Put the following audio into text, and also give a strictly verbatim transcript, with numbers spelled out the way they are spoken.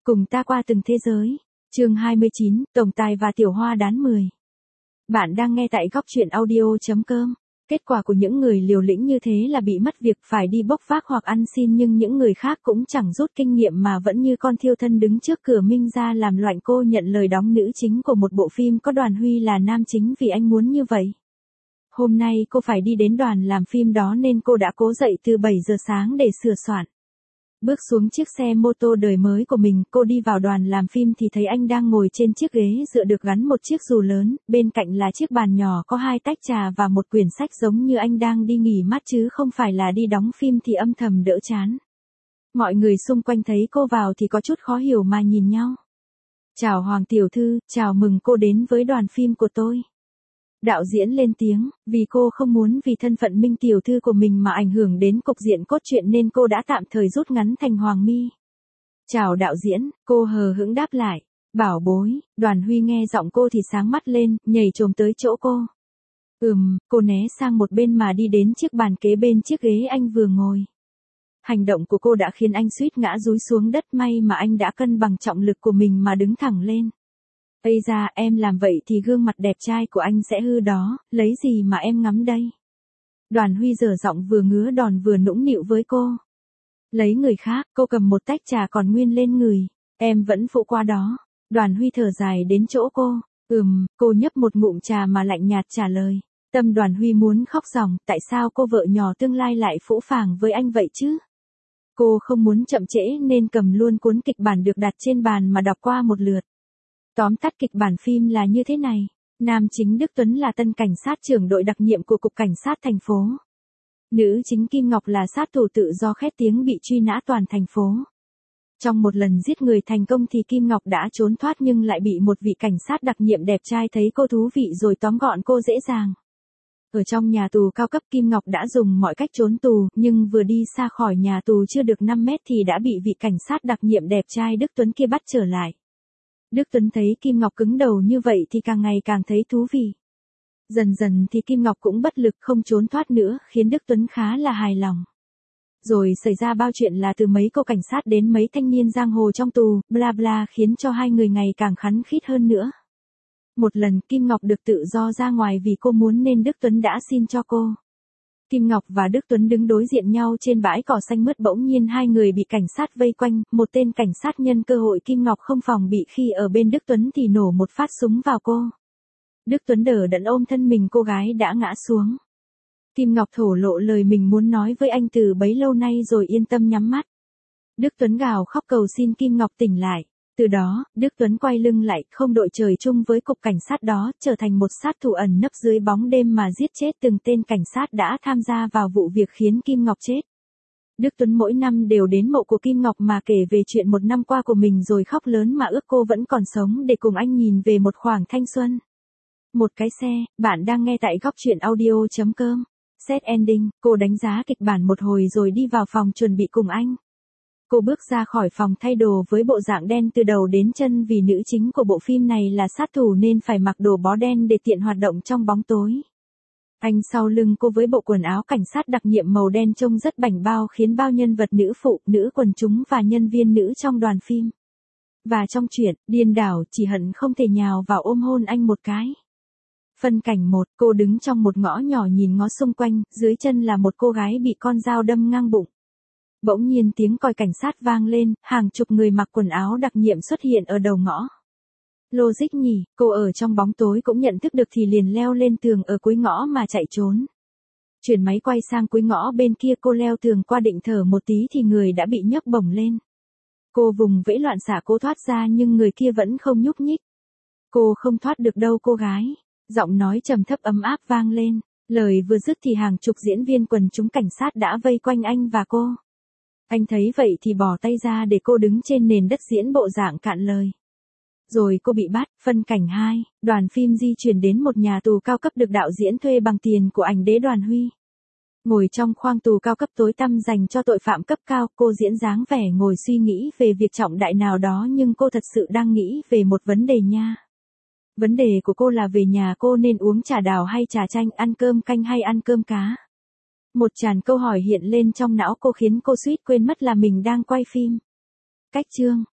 Cùng ta qua từng thế giới. Chương hai mươi chín, Tổng Tài và Tiểu Hoa đán mười. Bạn đang nghe tại góc truyện audio chấm com. Kết quả của những người liều lĩnh như thế là bị mất việc, phải đi bốc vác hoặc ăn xin, nhưng những người khác cũng chẳng rút kinh nghiệm mà vẫn như con thiêu thân đứng trước cửa Minh gia làm loạn. Cô nhận lời đóng nữ chính của một bộ phim có Đoàn Huy là nam chính vì anh muốn như vậy. Hôm nay cô phải đi đến đoàn làm phim đó nên cô đã cố dậy từ bảy giờ sáng để sửa soạn. Bước xuống chiếc xe mô tô đời mới của mình, cô đi vào đoàn làm phim thì thấy anh đang ngồi trên chiếc ghế dựa được gắn một chiếc dù lớn, bên cạnh là chiếc bàn nhỏ có hai tách trà và một quyển sách, giống như anh đang đi nghỉ mát chứ không phải là đi đóng phim thì âm thầm đỡ chán. Mọi người xung quanh thấy cô vào thì có chút khó hiểu mà nhìn nhau. Chào Hoàng tiểu thư, chào mừng cô đến với đoàn phim của tôi. Đạo diễn lên tiếng, vì cô không muốn vì thân phận Minh tiểu thư của mình mà ảnh hưởng đến cục diện cốt truyện nên cô đã tạm thời rút ngắn thành Hoàng Mi. Chào đạo diễn, cô hờ hững đáp lại. Bảo bối. Đoàn Huy nghe giọng cô thì sáng mắt lên, nhảy chồm tới chỗ cô. Ừm, cô né sang một bên mà đi đến chiếc bàn kế bên chiếc ghế anh vừa ngồi. Hành động của cô đã khiến anh suýt ngã dúi xuống đất, may mà anh đã cân bằng trọng lực của mình mà đứng thẳng lên. Ây da, em làm vậy thì gương mặt đẹp trai của anh sẽ hư đó, lấy gì mà em ngắm đây. Đoàn Huy dở giọng vừa ngứa đòn vừa nũng nịu với cô. Lấy người khác, cô cầm một tách trà còn nguyên lên người. Em vẫn phụ qua đó. Đoàn Huy thở dài đến chỗ cô. Ừm, cô nhấp một ngụm trà mà lạnh nhạt trả lời. Tâm Đoàn Huy muốn khóc ròng, tại sao cô vợ nhỏ tương lai lại phũ phàng với anh vậy chứ? Cô không muốn chậm trễ nên cầm luôn cuốn kịch bản được đặt trên bàn mà đọc qua một lượt. Tóm tắt kịch bản phim là như thế này. Nam chính Đức Tuấn là tân cảnh sát trưởng đội đặc nhiệm của Cục Cảnh sát thành phố. Nữ chính Kim Ngọc là sát thủ tự do khét tiếng bị truy nã toàn thành phố. Trong một lần giết người thành công thì Kim Ngọc đã trốn thoát nhưng lại bị một vị cảnh sát đặc nhiệm đẹp trai thấy cô thú vị rồi tóm gọn cô dễ dàng. Ở trong nhà tù cao cấp, Kim Ngọc đã dùng mọi cách trốn tù, nhưng vừa đi xa khỏi nhà tù chưa được năm mét thì đã bị vị cảnh sát đặc nhiệm đẹp trai Đức Tuấn kia bắt trở lại. Đức Tuấn thấy Kim Ngọc cứng đầu như vậy thì càng ngày càng thấy thú vị. Dần dần thì Kim Ngọc cũng bất lực không trốn thoát nữa, khiến Đức Tuấn khá là hài lòng. Rồi xảy ra bao chuyện là từ mấy cô cảnh sát đến mấy thanh niên giang hồ trong tù, bla bla, khiến cho hai người ngày càng khắn khít hơn nữa. Một lần Kim Ngọc được tự do ra ngoài vì cô muốn nên Đức Tuấn đã xin cho cô. Kim Ngọc và Đức Tuấn đứng đối diện nhau trên bãi cỏ xanh mướt, bỗng nhiên hai người bị cảnh sát vây quanh, một tên cảnh sát nhân cơ hội Kim Ngọc không phòng bị khi ở bên Đức Tuấn thì nổ một phát súng vào cô. Đức Tuấn đỡ đẫn ôm thân mình cô gái đã ngã xuống. Kim Ngọc thổ lộ lời mình muốn nói với anh từ bấy lâu nay rồi yên tâm nhắm mắt. Đức Tuấn gào khóc cầu xin Kim Ngọc tỉnh lại. Từ đó, Đức Tuấn quay lưng lại, không đội trời chung với cục cảnh sát đó, trở thành một sát thủ ẩn nấp dưới bóng đêm mà giết chết từng tên cảnh sát đã tham gia vào vụ việc khiến Kim Ngọc chết. Đức Tuấn mỗi năm đều đến mộ của Kim Ngọc mà kể về chuyện một năm qua của mình rồi khóc lớn mà ước cô vẫn còn sống để cùng anh nhìn về một khoảng thanh xuân. Một cái xe, bạn đang nghe tại góc truyện audio chấm com. Set ending, cô đánh giá kịch bản một hồi rồi đi vào phòng chuẩn bị cùng anh. Cô bước ra khỏi phòng thay đồ với bộ dạng đen từ đầu đến chân vì nữ chính của bộ phim này là sát thủ nên phải mặc đồ bó đen để tiện hoạt động trong bóng tối. Anh sau lưng cô với bộ quần áo cảnh sát đặc nhiệm màu đen trông rất bảnh bao khiến bao nhân vật nữ phụ, nữ quần chúng và nhân viên nữ trong đoàn phim. Và trong truyện, điên đảo chỉ hận không thể nhào vào ôm hôn anh một cái. Phân cảnh một, cô đứng trong một ngõ nhỏ nhìn ngó xung quanh, dưới chân là một cô gái bị con dao đâm ngang bụng. Bỗng nhiên tiếng còi cảnh sát vang lên, hàng chục người mặc quần áo đặc nhiệm xuất hiện ở đầu ngõ. Logic nhỉ, cô ở trong bóng tối cũng nhận thức được thì liền leo lên tường ở cuối ngõ mà chạy trốn. Chuyển máy quay sang cuối ngõ bên kia, cô leo tường qua định thở một tí thì người đã bị nhấc bổng lên. Cô vùng vẫy loạn xạ cố thoát ra nhưng người kia vẫn không nhúc nhích. Cô không thoát được đâu cô gái. Giọng nói trầm thấp ấm áp vang lên. Lời vừa dứt thì hàng chục diễn viên quần chúng cảnh sát đã vây quanh anh và cô. Anh thấy vậy thì bỏ tay ra để cô đứng trên nền đất diễn bộ dạng cạn lời. Rồi cô bị bắt. Phân cảnh hai, đoàn phim di chuyển đến một nhà tù cao cấp được đạo diễn thuê bằng tiền của ảnh đế Đoàn Huy. Ngồi trong khoang tù cao cấp tối tăm dành cho tội phạm cấp cao, cô diễn dáng vẻ ngồi suy nghĩ về việc trọng đại nào đó nhưng cô thật sự đang nghĩ về một vấn đề nha. Vấn đề của cô là về nhà cô nên uống trà đào hay trà chanh, ăn cơm canh hay ăn cơm cá. Một tràn câu hỏi hiện lên trong não cô khiến cô suýt quên mất là mình đang quay phim. Cách chương,